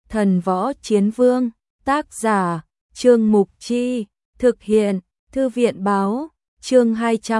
Thần Võ Chiến Vương, tác giả, Trương Mục Chi, thực hiện, Thư viện báo, chương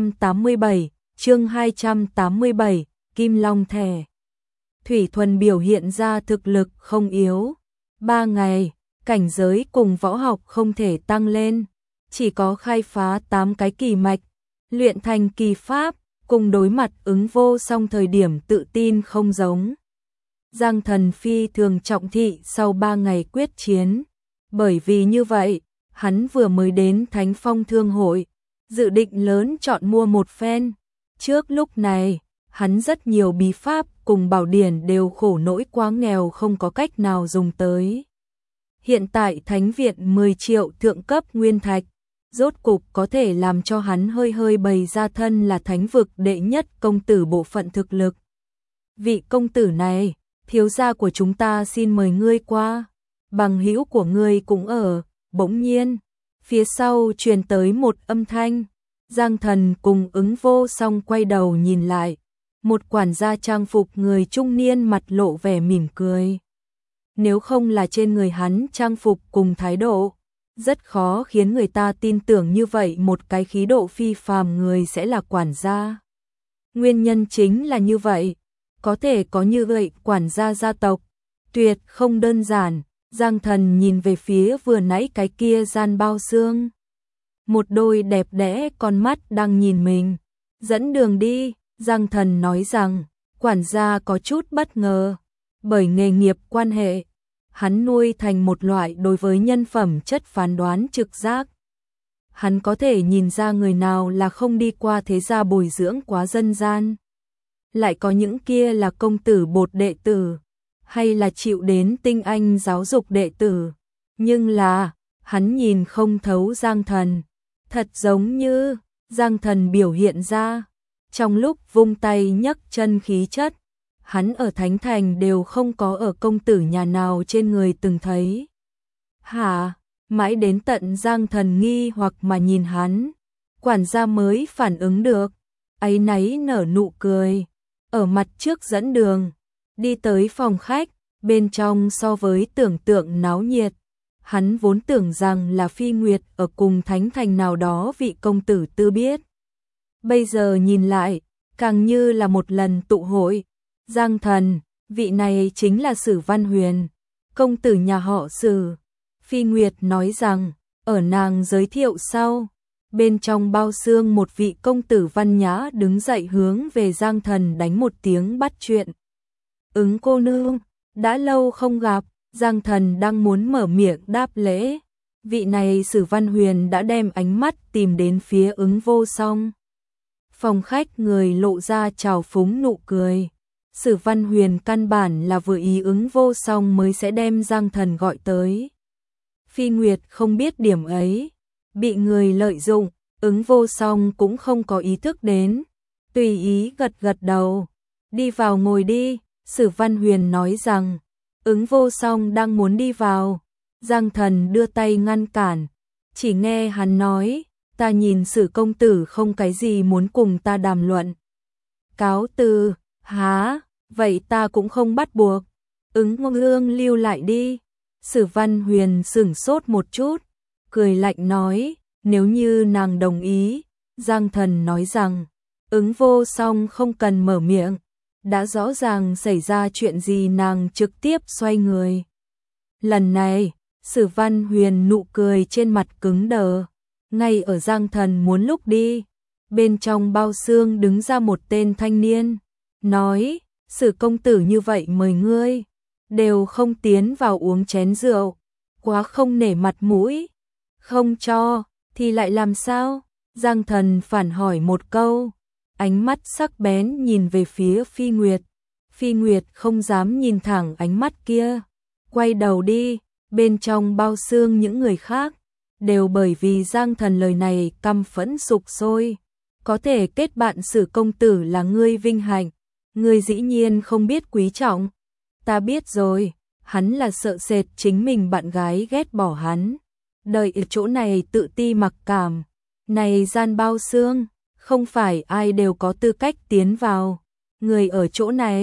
287, Kim Long Thẻ. Thủy Thuần biểu hiện ra thực lực không yếu. 3 ngày, cảnh giới cùng võ học không thể tăng lên, chỉ có khai phá 8 cái kỳ mạch, luyện thành kỳ pháp, cùng đối mặt Ứng Vô Song thời điểm tự tin không giống. Giang Thần phi thường trọng thị sau 3 ngày quyết chiến, bởi vì như vậy, hắn vừa mới đến Thánh Phong Thương hội, dự định lớn chọn mua một phen. Trước lúc này, hắn rất nhiều bí pháp cùng bảo điển đều khổ nỗi quá nghèo không có cách nào dùng tới. Hiện tại Thánh viện 10 triệu thượng cấp nguyên thạch, rốt cục có thể làm cho hắn hơi bày ra thân là thánh vực đệ nhất công tử bộ phận thực lực. Vị công tử này, thiếu gia của chúng ta xin mời ngươi qua, bằng hữu của ngươi cũng ở. Bỗng nhiên, phía sau truyền tới một âm thanh, Giang Thần cùng Ứng Vô Song quay đầu nhìn lại, một quản gia trang phục người trung niên mặt lộ vẻ mỉm cười. Nếu không là trên người hắn trang phục cùng thái độ, rất khó khiến người ta tin tưởng như vậy một cái khí độ phi phàm người sẽ là quản gia. Nguyên nhân chính là như vậy, có thể có như vậy quản gia gia tộc, tuyệt không đơn giản. Giang Thần nhìn về phía vừa nãy cái kia gian bao xương. Một đôi đẹp đẽ con mắt đang nhìn mình. Dẫn đường đi, Giang Thần nói rằng, quản gia có chút bất ngờ. Bởi nghề nghiệp quan hệ, hắn nuôi thành một loại đối với nhân phẩm chất phán đoán trực giác. Hắn có thể nhìn ra người nào là không đi qua thế gia bồi dưỡng quá dân gian. Lại có những kia là công tử bột đệ tử, hay là chịu đến tinh anh giáo dục đệ tử. Nhưng là, hắn nhìn không thấu Giang Thần. Thật giống như, Giang Thần biểu hiện ra. Trong lúc vung tay nhấc chân khí chất, hắn ở Thánh Thành đều không có ở công tử nhà nào trên người từng thấy. Hả? Mãi đến tận Giang Thần nghi hoặc mà nhìn hắn, quản gia mới phản ứng được, áy náy nở nụ cười, ở mặt trước dẫn đường, đi tới phòng khách, bên trong so với tưởng tượng náo nhiệt. Hắn vốn tưởng rằng là Phi Nguyệt ở cùng Thánh Thành nào đó vị công tử tư biết. Bây giờ nhìn lại, càng như là một lần tụ hội. Giang Thần, vị này chính là Sử Văn Huyền, công tử nhà họ Sử. Phi Nguyệt nói rằng, ở nàng giới thiệu sau, bên trong bao xương một vị công tử văn nhã đứng dậy hướng về Giang Thần đánh một tiếng bắt chuyện. Ứng cô nương, đã lâu không gặp. Giang Thần đang muốn mở miệng đáp lễ, vị này Sử Văn Huyền đã đem ánh mắt tìm đến phía Ứng Vô Song. Phòng khách người lộ ra trào phúng nụ cười. Sử Văn Huyền căn bản là vừa ý Ứng Vô Song mới sẽ đem Giang Thần gọi tới. Phi Nguyệt không biết điểm ấy, bị người lợi dụng, Ứng Vô Song cũng không có ý thức đến, tùy ý gật đầu. Đi vào ngồi đi, Sử Văn Huyền nói rằng. Ứng Vô Song đang muốn đi vào, Giang Thần đưa tay ngăn cản, chỉ nghe hắn nói, ta nhìn Sử công tử không cái gì muốn cùng ta đàm luận. Cáo từ, há, vậy ta cũng không bắt buộc, Ứng Ngương lưu lại đi. Sử Văn Huyền sửng sốt một chút, cười lạnh nói, nếu như nàng đồng ý. Giang Thần nói rằng, Ứng Vô Song không cần mở miệng. Đã rõ ràng xảy ra chuyện gì nàng trực tiếp xoay người. Lần này, Sử Văn Huyền nụ cười trên mặt cứng đờ. Ngay ở Giang Thần muốn lúc đi, bên trong bao xương đứng ra một tên thanh niên, nói, Sử công tử như vậy mời ngươi, đều không tiến vào uống chén rượu, quá không nể mặt mũi. Không cho, thì lại làm sao? Giang Thần phản hỏi một câu. Ánh mắt sắc bén nhìn về phía Phi Nguyệt. Phi Nguyệt không dám nhìn thẳng ánh mắt kia. Quay đầu đi, bên trong bao xương những người khác, đều bởi vì Giang Thần lời này căm phẫn sục sôi. Có thể kết bạn Sử công tử là ngươi vinh hạnh, ngươi dĩ nhiên không biết quý trọng. Ta biết rồi, hắn là sợ sệt chính mình bạn gái ghét bỏ hắn. Đợi ở chỗ này tự ti mặc cảm. Này gian bao xương, không phải ai đều có tư cách tiến vào. Người ở chỗ này,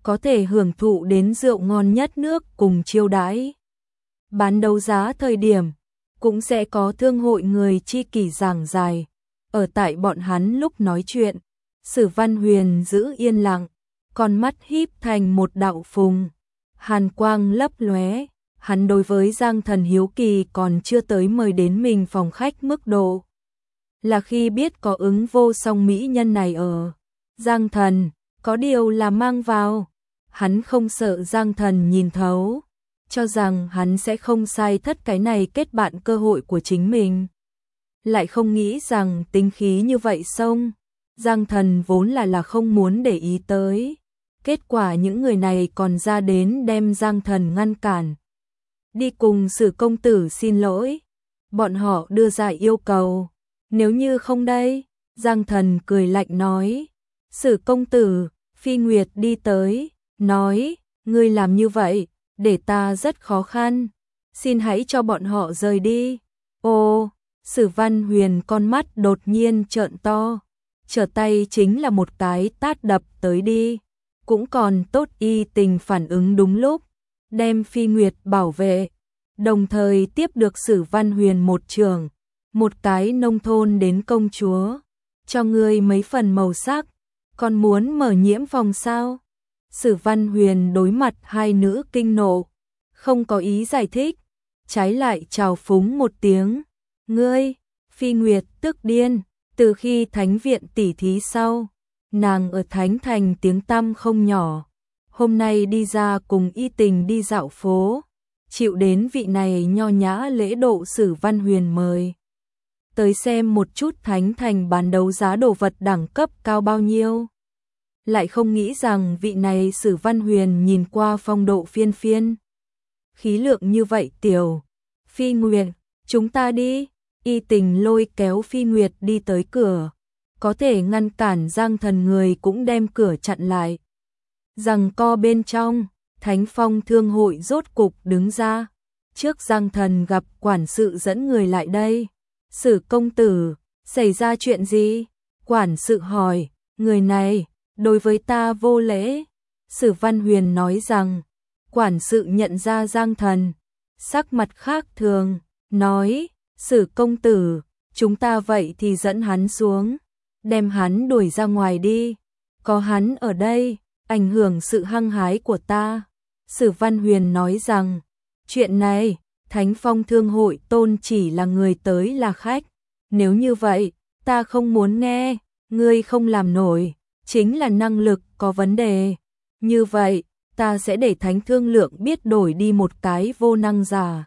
có thể hưởng thụ đến rượu ngon nhất nước cùng chiêu đãi. Bán đấu giá thời điểm, cũng sẽ có thương hội người chi kỷ giảng dài. Ở tại bọn hắn lúc nói chuyện, Sử Văn Huyền giữ yên lặng, con mắt híp thành một đạo phùng. Hàn quang lấp lóe, hắn đối với Giang Thần hiếu kỳ còn chưa tới mời đến mình phòng khách mức độ. Là khi biết có Ứng Vô Song mỹ nhân này ở. Giang Thần, có điều là mang vào. Hắn không sợ Giang Thần nhìn thấu, cho rằng hắn sẽ không sai thất cái này kết bạn cơ hội của chính mình. Lại không nghĩ rằng tính khí như vậy xông. Giang Thần vốn là không muốn để ý tới. Kết quả những người này còn ra đến đem Giang Thần ngăn cản. Đi cùng Sử công tử xin lỗi. Bọn họ đưa ra yêu cầu. Nếu như không đây, Giang Thần cười lạnh nói. Sử công tử, Phi Nguyệt đi tới, nói, ngươi làm như vậy, để ta rất khó khăn. Xin hãy cho bọn họ rời đi. Ô, Sử Văn Huyền con mắt đột nhiên trợn to. Trở tay chính là một cái tát đập tới đi. Cũng còn tốt Y Tình phản ứng đúng lúc, đem Phi Nguyệt bảo vệ, đồng thời tiếp được Sử Văn Huyền một trường, một cái nông thôn đến công chúa, cho ngươi mấy phần màu sắc, còn muốn mở nhiễm phòng sao? Sử Văn Huyền đối mặt hai nữ kinh nộ, không có ý giải thích, trái lại chào phúng một tiếng, ngươi, Phi Nguyệt tức điên, từ khi Thánh viện tỉ thí sau. Nàng ở Thánh Thành tiếng tăm không nhỏ, hôm nay đi ra cùng Y Tình đi dạo phố, chịu đến vị này nho nhã lễ độ Sử Văn Huyền mời. Tới xem một chút Thánh Thành bán đấu giá đồ vật đẳng cấp cao bao nhiêu. Lại không nghĩ rằng vị này Sử Văn Huyền nhìn qua phong độ phiên phiên. Khí lượng như vậy tiểu. Phi Nguyệt, chúng ta đi. Y Tình lôi kéo Phi Nguyệt đi tới cửa. Có thể ngăn cản Giang Thần người cũng đem cửa chặn lại. Giằng co bên trong, Thánh Phong Thương hội rốt cục đứng ra. Trước Giang Thần gặp quản sự dẫn người lại đây. Sử công tử, xảy ra chuyện gì? Quản sự hỏi, người này, đối với ta vô lễ. Sử Văn Huyền nói rằng, quản sự nhận ra Giang Thần. Sắc mặt khác thường, nói, Sử công tử, chúng ta vậy thì dẫn hắn xuống. Đem hắn đuổi ra ngoài đi. Có hắn ở đây, ảnh hưởng sự hăng hái của ta. Sử Văn Huyền nói rằng, chuyện này, Thánh Phong Thương hội tôn chỉ là người tới là khách. Nếu như vậy, ta không muốn nghe, ngươi không làm nổi, chính là năng lực có vấn đề. Như vậy, ta sẽ để Thánh Thương Lượng biết đổi đi một cái vô năng giả.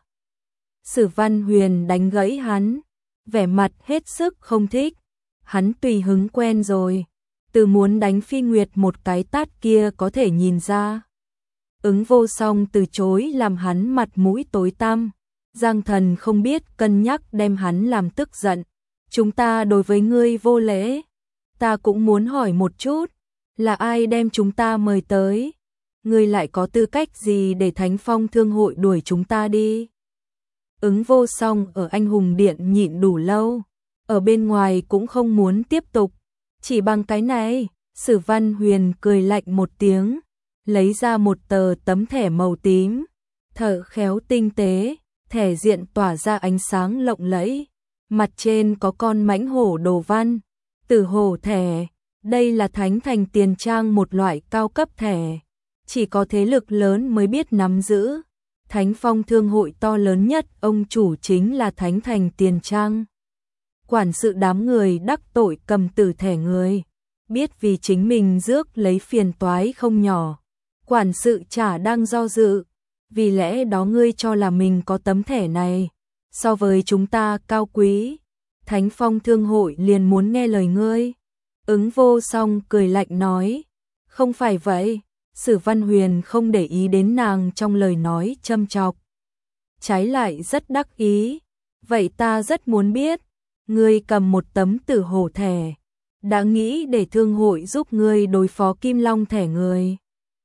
Sử Văn Huyền đánh gãy hắn, vẻ mặt hết sức không thích. Hắn tùy hứng quen rồi, từ muốn đánh Phi Nguyệt một cái tát kia có thể nhìn ra. Ứng Vô Song từ chối làm hắn mặt mũi tối tăm. Giang Thần không biết cân nhắc đem hắn làm tức giận. Chúng ta đối với ngươi vô lễ. Ta cũng muốn hỏi một chút, là ai đem chúng ta mời tới? Ngươi lại có tư cách gì để Thánh Phong Thương hội đuổi chúng ta đi? Ứng Vô Song ở Anh Hùng Điện nhịn đủ lâu. Ở bên ngoài cũng không muốn tiếp tục. Chỉ bằng cái này, Sử Văn Huyền cười lạnh một tiếng, lấy ra một tờ tấm thẻ màu tím, thợ khéo tinh tế, thẻ diện tỏa ra ánh sáng lộng lẫy, mặt trên có con mãnh hổ đồ văn, Tử hổ thẻ, đây là Thánh Thành tiền trang một loại cao cấp thẻ, chỉ có thế lực lớn mới biết nắm giữ. Thánh Phong Thương hội to lớn nhất, ông chủ chính là Thánh Thành tiền trang. Quản sự đám người đắc tội cầm tử thẻ người, biết vì chính mình rước lấy phiền toái không nhỏ. Quản sự chả đang do dự, vì lẽ đó ngươi cho là mình có tấm thẻ này, so với chúng ta cao quý, Thánh Phong Thương hội liền muốn nghe lời ngươi. Ứng Vô Song cười lạnh nói, không phải vậy. Sử Văn Huyền không để ý đến nàng trong lời nói châm chọc, trái lại rất đắc ý. Vậy ta rất muốn biết, ngươi cầm một tấm tử hổ thẻ, đã nghĩ để thương hội giúp ngươi đối phó Kim Long thẻ người.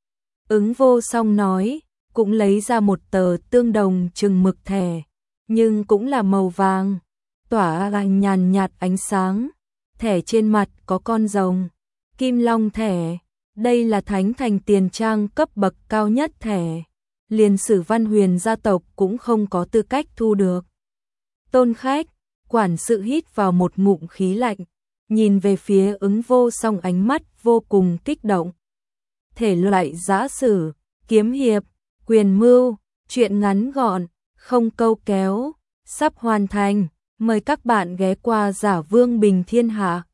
Ứng Vô Song nói, cũng lấy ra một tờ tương đồng chừng mực thẻ, nhưng cũng là màu vàng, tỏa ra nhàn nhạt ánh sáng. Thẻ trên mặt có con rồng, Kim Long thẻ. Đây là thánh thành tiền trang cấp bậc cao nhất thẻ. Liền Sử Văn Huyền gia tộc cũng không có tư cách thu được. Tôn khách, quản sự hít vào một ngụm khí lạnh, nhìn về phía Ứng Vô Song ánh mắt vô cùng kích động. Thể loại giã sử, kiếm hiệp, quyền mưu, truyện ngắn gọn, không câu kéo, sắp hoàn thành. Mời các bạn ghé qua Giả Vương Bình Thiên Hạ.